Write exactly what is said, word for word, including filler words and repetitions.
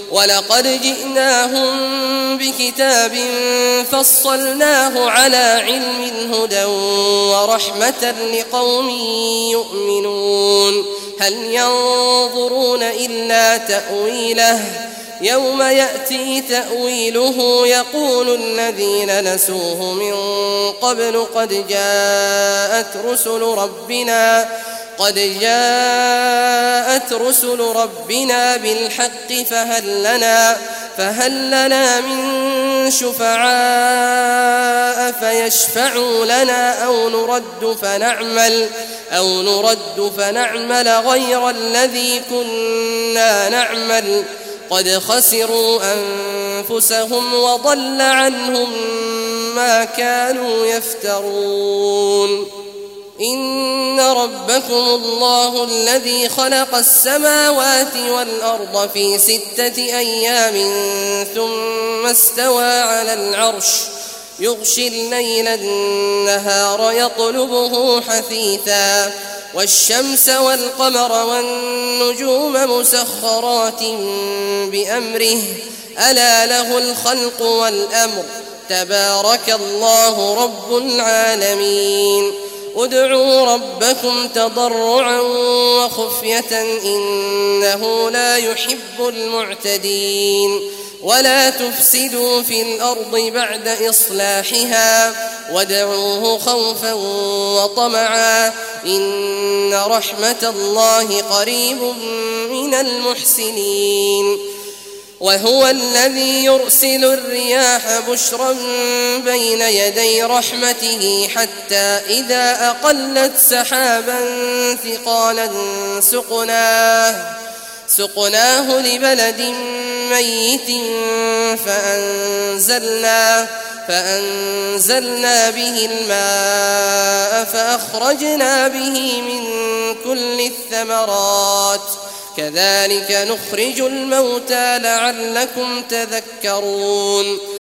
ولقد جئناهم بكتاب فصلناه على علم هدى ورحمة لقوم يؤمنون هل ينظرون إلا تأويله يوم يأتي تأويله يقول الذين نسوه من قبل قد جاءت رسل ربنا قد جاءت رسل ربنا بالحق فهل لنا فهل لنا من شفعاء فيشفعوا لنا أو نرد فنعمل أو نرد فنعمل غير الذي كنا نعمل قد خسروا أنفسهم وضل عنهم ما كانوا يفترون إن ربكم الله الذي خلق السماوات والأرض في ستة أيام ثم استوى على العرش يغشي الليل النهار يطلبه حثيثا والشمس والقمر والنجوم مسخرات بأمره ألا له الخلق والأمر تبارك الله رب العالمين ادعوا ربكم تضرعا وخفية إنه لا يحب المعتدين ولا تفسدوا في الأرض بعد إصلاحها وادعوه خوفا وطمعا إن رحمة الله قريب من المحسنين وهو الذي يرسل الرياح بشرا بين يدي رحمته حتى إذا أقلت سحابا ثقالا سقناه سقناه لبلد ميت فأنزلنا فأنزلنا به الماء فأخرجنا به من كل الثمرات كذلك نخرج الموتى لعلكم تذكرون